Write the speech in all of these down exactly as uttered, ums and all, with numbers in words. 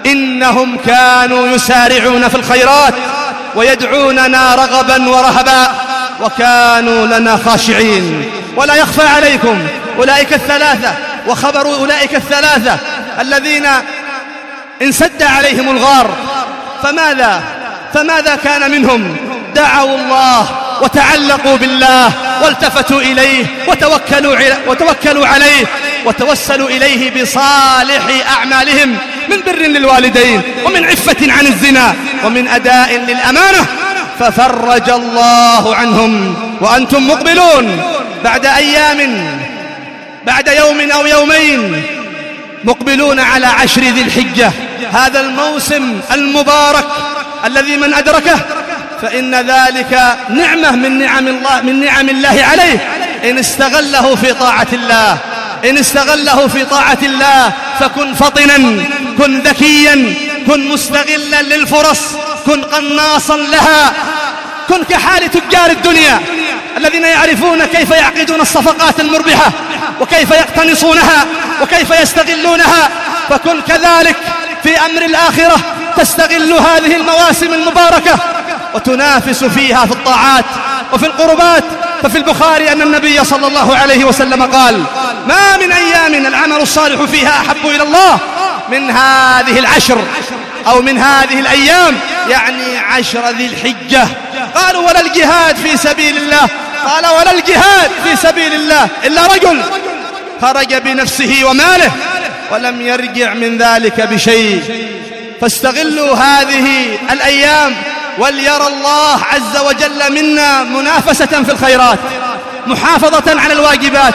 إنهم كانوا يسارعون في الخيرات ويدعوننا رغبا ورهبا وكانوا لنا خاشعين. ولا يخفى عليكم أولئك الثلاثة وخبر أولئك الثلاثة الذين انسد عليهم الغار، فماذا فماذا كان منهم؟ دعوا الله وتعلقوا بالله والتفتوا إليه وتوكلوا, وتوكلوا عليه وتوسلوا إليه بصالح أعمالهم من بر للوالدين ومن عفة عن الزنا ومن أداء للأمانة، ففرج الله عنهم وأنتم مقبلون بعد أيام، بعد يوم أو يومين، مقبلون على عشر ذي الحجة، هذا الموسم المبارك الذي من أدركه فإن ذلك نعمة من نعم الله, من نعم الله عليه إن استغله في طاعة الله. إن استغله في طاعة الله فكن فطنا، كن ذكيا، كن مستغلا للفرص، كن قناصا لها، كن كحال تجار الدنيا الذين يعرفون كيف يعقدون الصفقات المربحة وكيف يقتنصونها وكيف يستغلونها، فكن كذلك في أمر الآخرة، تستغل هذه المواسم المباركة وتنافس فيها في الطاعات وفي القربات. ففي البخاري أن النبي صلى الله عليه وسلم قال: ما من أيام العمل الصالح فيها أحب إلى الله من هذه العشر أو من هذه الأيام، يعني عشر ذي الحجة. قالوا: ولا الجهاد في سبيل الله؟ قال: ولا الجهاد في سبيل الله إلا رجل خرج بنفسه وماله ولم يرجع من ذلك بشيء. فاستغلوا هذه الأيام وليرى الله عز وجل منا منافسة في الخيرات، محافظة على الواجبات،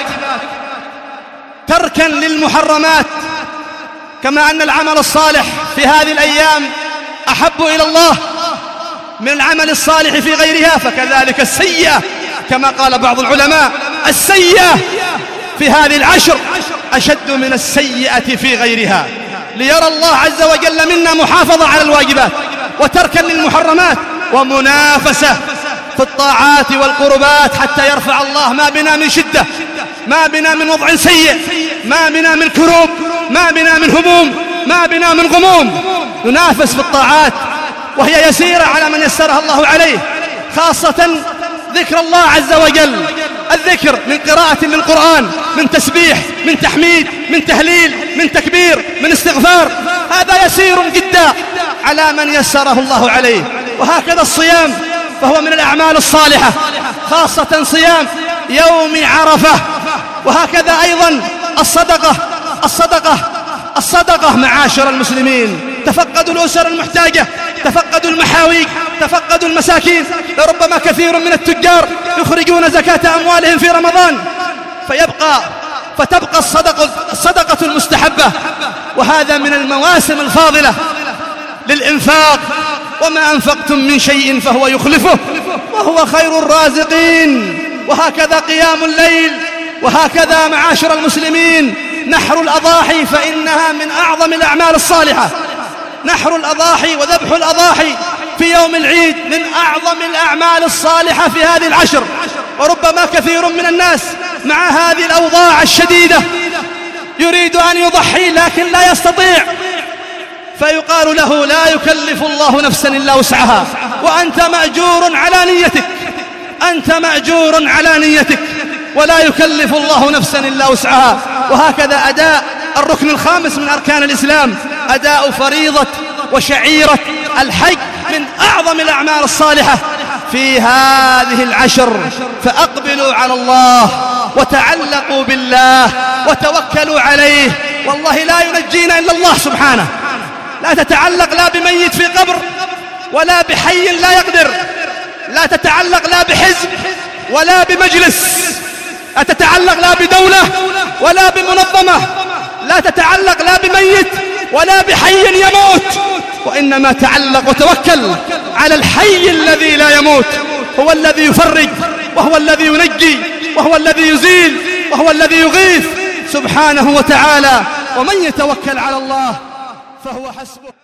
تركا للمحرمات. كما أن العمل الصالح في هذه الأيام أحب إلى الله من العمل الصالح في غيرها، فكذلك السيئة كما قال بعض العلماء: السيئة في هذه العشر أشد من السيئة في غيرها. ليرى الله عز وجل منا محافظة على الواجبات وتركا للمحرمات ومنافسة في الطاعات والقربات، حتى يرفع الله ما بنا من شدة، ما بنا من وضع سيء، ما بنا من كروب، ما بنا من هموم، ما بنا من غموم. ننافس في الطاعات وهي يسيرة على من يسرها الله عليه، خاصة ذكر الله عز وجل، الذكر من قراءة للقرآن، من تسبيح، من تحميد، من تهليل، من تكبير، من استغفار، هذا يسير جدا على من يسره الله عليه. وهكذا الصيام فهو من الأعمال الصالحة، خاصة صيام يوم عرفة. وهكذا أيضا الصدقة الصدقة الصدقة معاشر المسلمين، تفقدوا الأسر المحتاجة، تفقدوا المحاويج، تفقدوا المساكين. لربما كثير من التجار يخرجون زكاة أموالهم في رمضان فيبقى فتبقى الصدقة, الصدقة المستحبة، وهذا من المواسم الفاضلة للإنفاق. وما أنفقتم من شيء فهو يخلفه وهو خير الرازقين. وهكذا قيام الليل، وهكذا معاشر المسلمين نحر الأضاحي، فإنها من أعظم الأعمال الصالحة. نحر الأضاحي وذبح الأضاحي في يوم العيد من أعظم الأعمال الصالحة في هذه العشر. وربما كثير من الناس مع هذه الأوضاع الشديدة يريد أن يضحي لكن لا يستطيع، فيقال له: لا يكلف الله نفسا إلا وسعها، وأنت مأجور على نيتك، أنت مأجور على نيتك، ولا يكلف الله نفسا إلا وسعها. وهكذا أداء الركن الخامس من أركان الإسلام، أداء فريضة وشعيرة الحج، من أعظم الأعمال الصالحة في هذه العشر. فأقبلوا على الله وتعلقوا بالله وتوكلوا عليه، والله لا ينجينا إلا الله سبحانه. لا تتعلق لا بميت في قبر ولا بحي لا يقدر، لا تتعلق لا بحزب ولا بمجلس، لا تتعلق لا بدولة ولا بمنظمة، لا تتعلق لا بميت ولا بحي يموت، وإنما تعلق وتوكل على الحي الذي لا يموت، هو الذي يفرج، وهو الذي ينجي، وهو الذي يزيل، وهو الذي يغيث سبحانه وتعالى. ومن يتوكل على الله فهو حسبه.